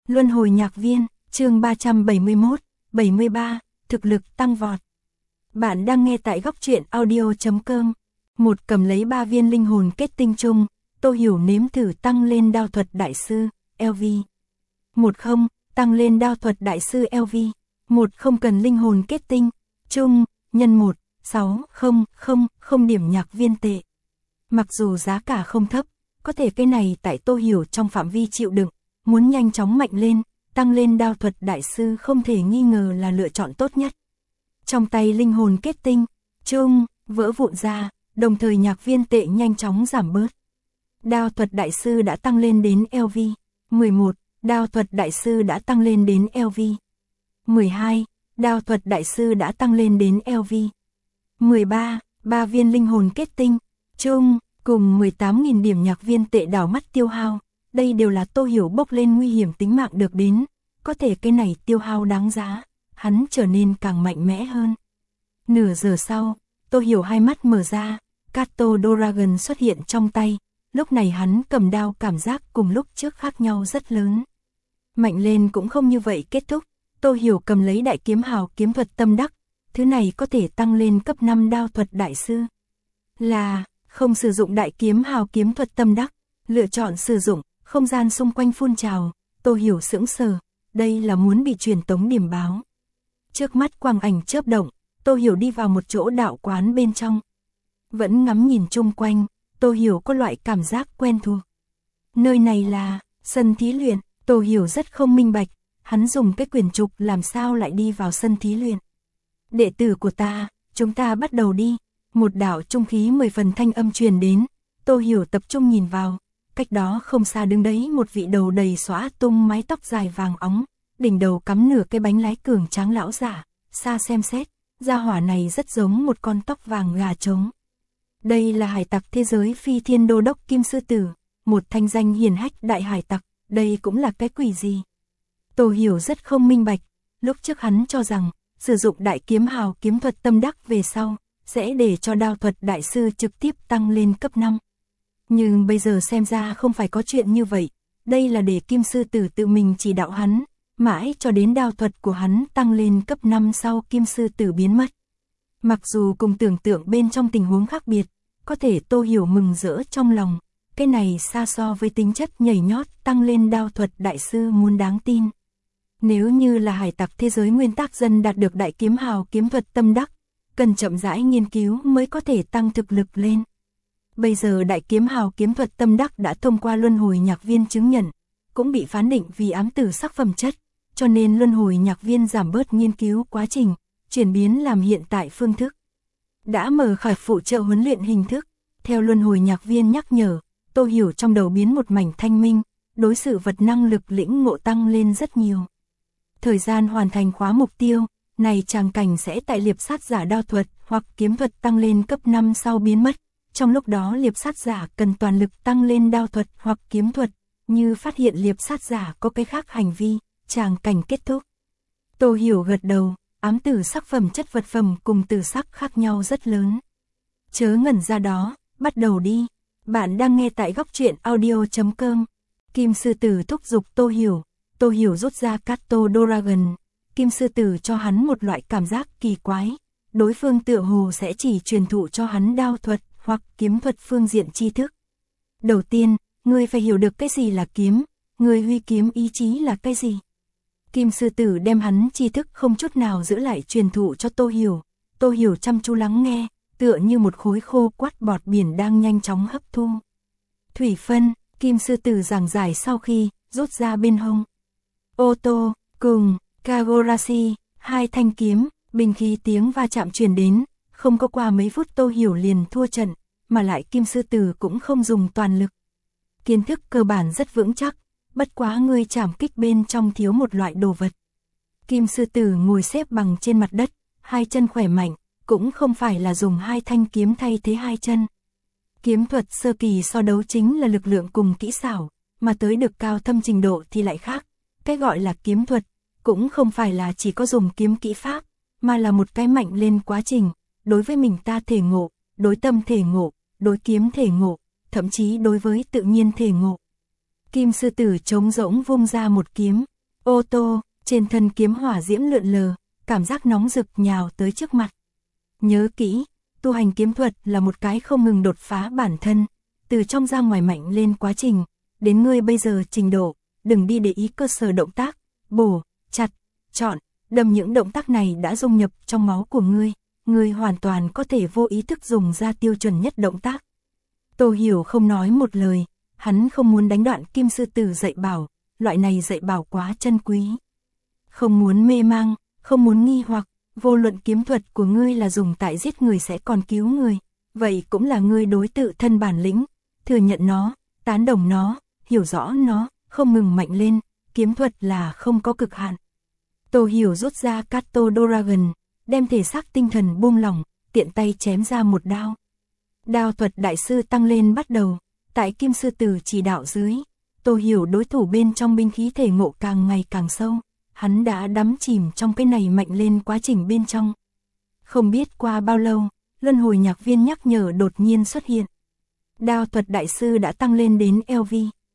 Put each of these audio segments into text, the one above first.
Luân hồi nhạc viên, chương 371, 73, thực lực tăng vọt. Bạn đang nghe tại góc truyện audio.com. Một cầm lấy 3 viên linh hồn kết tinh chung, Tô Hiểu nếm thử tăng lên đao thuật đại sư, LV. 10, tăng lên đao thuật đại sư LV. 1 không cần linh hồn kết tinh, chung, nhân 1, 6,000 điểm nhạc viên tệ. Mặc dù giá cả không thấp, có thể cái này tại Tô Hiểu trong phạm vi chịu đựng, muốn nhanh chóng mạnh lên, tăng lên đao thuật đại sư không thể nghi ngờ là lựa chọn tốt nhất. Trong tay linh hồn kết tinh, chung, vỡ vụn ra, đồng thời nhạc viên tệ nhanh chóng giảm bớt. Đao thuật đại sư đã tăng lên đến LV. 11, đao thuật đại sư đã tăng lên đến LV. 12, đao thuật đại sư đã tăng lên đến LV. 13, 3 viên linh hồn kết tinh, chung, cùng 18.000 điểm nhạc viên tệ đảo mắt tiêu hao. Đây đều là Tô Hiểu bốc lên nguy hiểm tính mạng được đến, có thể cái này tiêu hao đáng giá, hắn trở nên càng mạnh mẽ hơn. Nửa giờ sau, Tô Hiểu hai mắt mở ra, Kato Dragon xuất hiện trong tay, lúc này hắn cầm đao cảm giác cùng lúc trước khác nhau rất lớn. Mạnh lên cũng không như vậy kết thúc, Tô Hiểu cầm lấy đại kiếm hào kiếm thuật tâm đắc, thứ này có thể tăng lên cấp 5 đao thuật đại sư. Là, không sử dụng đại kiếm hào kiếm thuật tâm đắc, lựa chọn sử dụng, không gian xung quanh phun trào, Tô Hiểu sững sờ, đây là muốn bị truyền tống điểm báo. Trước mắt quang ảnh chớp động, Tô Hiểu đi vào một chỗ đạo quán bên trong. Vẫn ngắm nhìn chung quanh, Tô Hiểu có loại cảm giác quen thuộc. Nơi này là sân thí luyện, Tô Hiểu rất không minh bạch, hắn dùng cái quyển trục làm sao lại đi vào sân thí luyện. Đệ tử của ta, chúng ta bắt đầu đi. Một đạo trung khí 10 phần thanh âm truyền đến, Tô Hiểu tập trung nhìn vào, cách đó không xa đứng đấy một vị đầu đầy xõa tung mái tóc dài vàng óng, đỉnh đầu cắm nửa cái bánh lái cường tráng lão giả, xa xem xét, gia hỏa này rất giống một con tóc vàng gà trống. Đây là hải tặc thế giới Phi Thiên Đô Đốc Kim Sư Tử, một thanh danh hiển hách đại hải tặc, đây cũng là cái quỷ gì? Tô Hiểu rất không minh bạch, lúc trước hắn cho rằng, sử dụng đại kiếm hào kiếm thuật tâm đắc về sau, sẽ để cho đao thuật đại sư trực tiếp tăng lên cấp 5. Nhưng bây giờ xem ra không phải có chuyện như vậy, đây là để Kim Sư Tử tự mình chỉ đạo hắn, mãi cho đến đao thuật của hắn tăng lên cấp 5 sau Kim Sư Tử biến mất. Mặc dù cùng tưởng tượng bên trong tình huống khác biệt, có thể Tô Hiểu mừng rỡ trong lòng, cái này xa so với tính chất nhảy nhót tăng lên đao thuật đại sư muốn đáng tin. Nếu như là hải tặc thế giới nguyên tắc dân đạt được đại kiếm hào kiếm thuật tâm đắc, cần chậm rãi nghiên cứu mới có thể tăng thực lực lên. Bây giờ đại kiếm hào kiếm thuật tâm đắc đã thông qua luân hồi nhạc viên chứng nhận, cũng bị phán định vì ám tử sắc phẩm chất, cho nên luân hồi nhạc viên giảm bớt nghiên cứu quá trình, chuyển biến làm hiện tại phương thức. Đã mở khởi phụ trợ huấn luyện hình thức, theo luân hồi nhạc viên nhắc nhở, Tô Hiểu trong đầu biến một mảnh thanh minh, đối sự vật năng lực lĩnh ngộ tăng lên rất nhiều. Thời gian hoàn thành khóa mục tiêu, này tràng cảnh sẽ tại liệp sát giả đao thuật hoặc kiếm thuật tăng lên cấp 5 sau biến mất. Trong lúc đó liệp sát giả cần toàn lực tăng lên đao thuật hoặc kiếm thuật, như phát hiện liệp sát giả có cái khác hành vi, tràng cảnh kết thúc. Tô Hiểu gật đầu, ám tử sắc phẩm chất vật phẩm cùng tử sắc khác nhau rất lớn. Chớ ngẩn ra đó, bắt đầu đi. Bạn đang nghe tại góc truyện audio.com. Kim Sư Tử thúc giục Tô Hiểu rút ra Kato Dragon. Kim Sư Tử cho hắn một loại cảm giác kỳ quái, đối phương tựa hồ sẽ chỉ truyền thụ cho hắn đao thuật hoặc kiếm thuật phương diện tri thức. Đầu tiên, ngươi phải hiểu được cái gì là kiếm, ngươi huy kiếm ý chí là cái gì. Kim Sư Tử đem hắn tri thức không chút nào giữ lại truyền thụ cho Tô Hiểu chăm chú lắng nghe, tựa như một khối khô quắt bọt biển đang nhanh chóng hấp thu. Thủy phân, Kim Sư Tử giảng giải sau khi rút ra bên hông. Ô tô, cùng, Kagurashi, 2 thanh kiếm, bình khí tiếng va chạm truyền đến, không có qua mấy phút Tô Hiểu liền thua trận, mà lại Kim Sư Tử cũng không dùng toàn lực. Kiến thức cơ bản rất vững chắc, bất quá ngươi chảm kích bên trong thiếu một loại đồ vật. Kim Sư Tử ngồi xếp bằng trên mặt đất, 2 chân khỏe mạnh, cũng không phải là dùng 2 thanh kiếm thay thế 2 chân. Kiếm thuật sơ kỳ so đấu chính là lực lượng cùng kỹ xảo, mà tới được cao thâm trình độ thì lại khác. Cái gọi là kiếm thuật, cũng không phải là chỉ có dùng kiếm kỹ pháp, mà là một cái mạnh lên quá trình, đối với mình ta thể ngộ, đối tâm thể ngộ, đối kiếm thể ngộ, thậm chí đối với tự nhiên thể ngộ. Kim Sư Tử trống rỗng vung ra một kiếm, Ô tô, trên thân kiếm hỏa diễm lượn lờ, cảm giác nóng rực nhào tới trước mặt. Nhớ kỹ, tu hành kiếm thuật là một cái không ngừng đột phá bản thân, từ trong ra ngoài mạnh lên quá trình, đến ngươi bây giờ trình độ, đừng đi để ý cơ sở động tác, bổ, chặt, chọn, đâm những động tác này đã dung nhập trong máu của ngươi hoàn toàn có thể vô ý thức dùng ra tiêu chuẩn nhất động tác. Tô Hiểu không nói một lời, hắn không muốn đánh đoạn Kim sư tử dạy bảo, loại này dạy bảo quá chân quý. Không muốn mê mang, không muốn nghi hoặc, vô luận kiếm thuật của ngươi là dùng tại giết người sẽ còn cứu người, vậy cũng là ngươi đối tự thân bản lĩnh, thừa nhận nó, tán đồng nó, hiểu rõ nó, không ngừng mạnh lên, kiếm thuật là không có cực hạn. Tô Hiểu rút ra Kato Dragon, đem thể xác tinh thần buông lỏng, tiện tay chém ra một đao. Đao thuật đại sư tăng lên bắt đầu, tại Kim sư tử chỉ đạo dưới, Tô Hiểu đối thủ bên trong binh khí thể ngộ càng ngày càng sâu, hắn đã đắm chìm trong cái này mạnh lên quá trình bên trong. Không biết qua bao lâu, luân hồi nhạc viên nhắc nhở đột nhiên xuất hiện. Đao thuật đại sư đã tăng lên đến LV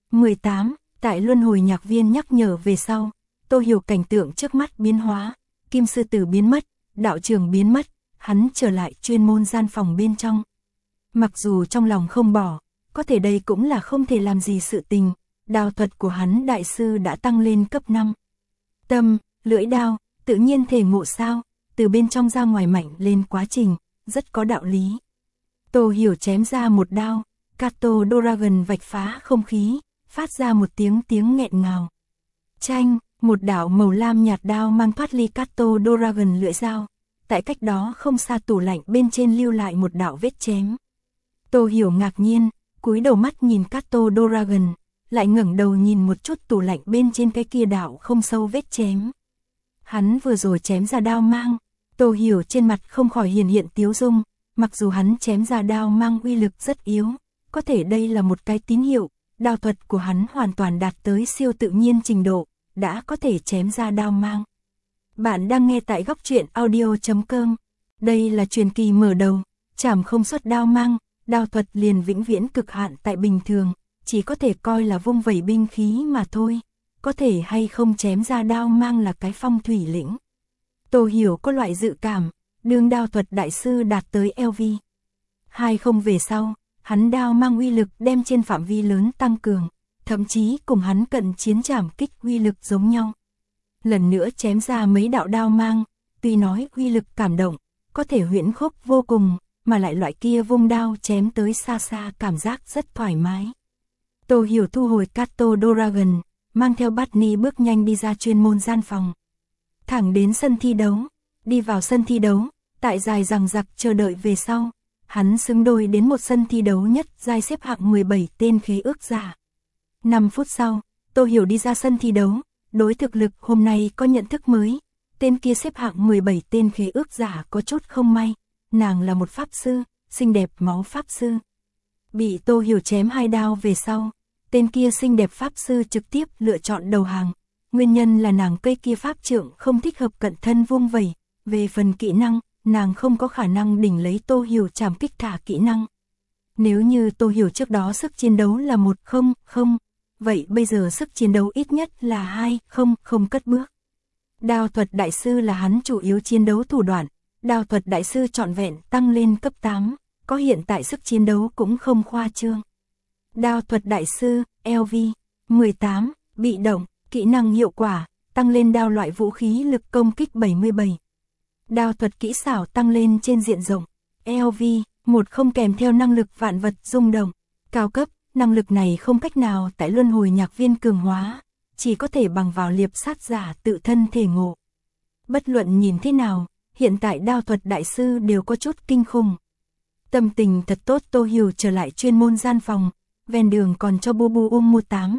18, tại luân hồi nhạc viên nhắc nhở về sau, Tô Hiểu cảnh tượng trước mắt biến hóa, Kim sư tử biến mất, đạo trường biến mất, hắn trở lại chuyên môn gian phòng bên trong. Mặc dù trong lòng không bỏ, có thể đây cũng là không thể làm gì sự tình, đao thuật của hắn đại sư đã tăng lên cấp 5. Tâm, lưỡi đao, tự nhiên thể ngộ sao, từ bên trong ra ngoài mạnh lên quá trình, rất có đạo lý. Tô Hiểu chém ra một đao, Kato Dragon vạch phá không khí, phát ra một tiếng nghẹn ngào. Chanh, một đạo màu lam nhạt đao mang thoát ly Kato Dragon lưỡi dao, tại cách đó không xa tủ lạnh bên trên lưu lại một đạo vết chém. Tô Hiểu ngạc nhiên, cúi đầu mắt nhìn Kato Dragon, lại ngẩng đầu nhìn một chút tủ lạnh bên trên cái kia đạo không sâu vết chém. Hắn vừa rồi chém ra đao mang, Tô Hiểu trên mặt không khỏi hiện tiếu dung, mặc dù hắn chém ra đao mang uy lực rất yếu, có thể đây là một cái tín hiệu, đao thuật của hắn hoàn toàn đạt tới siêu tự nhiên trình độ, đã có thể chém ra đao mang. Bạn đang nghe tại góc truyện audio.com, đây là truyền kỳ mở đầu, chảm không xuất đao mang, đao thuật liền vĩnh viễn cực hạn tại bình thường, chỉ có thể coi là vung vẩy binh khí mà thôi, có thể hay không chém ra đao mang là cái phong thủy lĩnh. Tô Hiểu có loại dự cảm, đương đao thuật đại sư đạt tới LV 20 về sau, hắn đao mang uy lực đem trên phạm vi lớn tăng cường, thậm chí cùng hắn cận chiến trảm kích uy lực giống nhau. Lần nữa chém ra mấy đạo đao mang, tuy nói uy lực cảm động, có thể huyễn khốc vô cùng, mà lại loại kia vung đao chém tới xa xa cảm giác rất thoải mái. Tô Hiểu thu hồi Kato Dragon, mang theo Barney bước nhanh đi ra chuyên môn gian phòng. Thẳng đến sân thi đấu, đi vào sân thi đấu, tại dài dằng dặc chờ đợi về sau, hắn xứng đôi đến một sân thi đấu nhất giai xếp hạng 17 tên khế ước giả. 5 phút sau, Tô Hiểu đi ra sân thi đấu, đối thực lực hôm nay có nhận thức mới, tên kia xếp hạng 17 tên khế ước giả có chút không may, nàng là một pháp sư, xinh đẹp máu pháp sư. Bị Tô Hiểu chém 2 đao về sau, tên kia xinh đẹp pháp sư trực tiếp lựa chọn đầu hàng, nguyên nhân là nàng cây kia pháp trượng không thích hợp cận thân vung vẩy, về phần kỹ năng, nàng không có khả năng đỉnh lấy Tô Hiểu trảm kích thả kỹ năng. Nếu như Tô Hiểu trước đó sức chiến đấu là 1-0-0, vậy bây giờ sức chiến đấu ít nhất là 2-0-0 cất bước. Đao thuật đại sư là hắn chủ yếu chiến đấu thủ đoạn, đao thuật đại sư trọn vẹn tăng lên cấp 8, có hiện tại sức chiến đấu cũng không khoa trương. Đao thuật đại sư, LV 18, bị động, kỹ năng hiệu quả, tăng lên đao loại vũ khí lực công kích 77. Đao thuật kỹ xảo tăng lên trên diện rộng, LV 10 kèm theo năng lực vạn vật rung động, cao cấp, năng lực này không cách nào tại luân hồi nhạc viên cường hóa, chỉ có thể bằng vào liệp sát giả tự thân thể ngộ. Bất luận nhìn thế nào, hiện tại đao thuật đại sư đều có chút kinh khủng. Tâm tình thật tốt, Tô Hiểu trở lại chuyên môn gian phòng, ven đường còn cho Bubu mua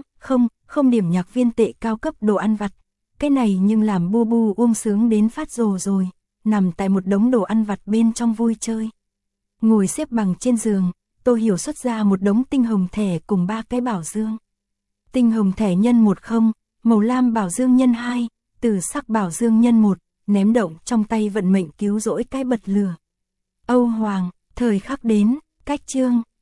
8-0 điểm nhạc viên tệ cao cấp đồ ăn vặt. Cái này nhưng làm Bubu sướng đến phát rồ rồi, nằm tại một đống đồ ăn vặt bên trong vui chơi. Ngồi xếp bằng trên giường, Tô Hiểu xuất ra một đống tinh hồng thẻ cùng 3 cái bảo dương. Tinh hồng thẻ nhân 10, màu lam bảo dương nhân 2, từ sắc bảo dương nhân 1, ném động trong tay vận mệnh cứu rỗi cái bật lửa. Âu Hoàng, thời khắc đến, cách chương.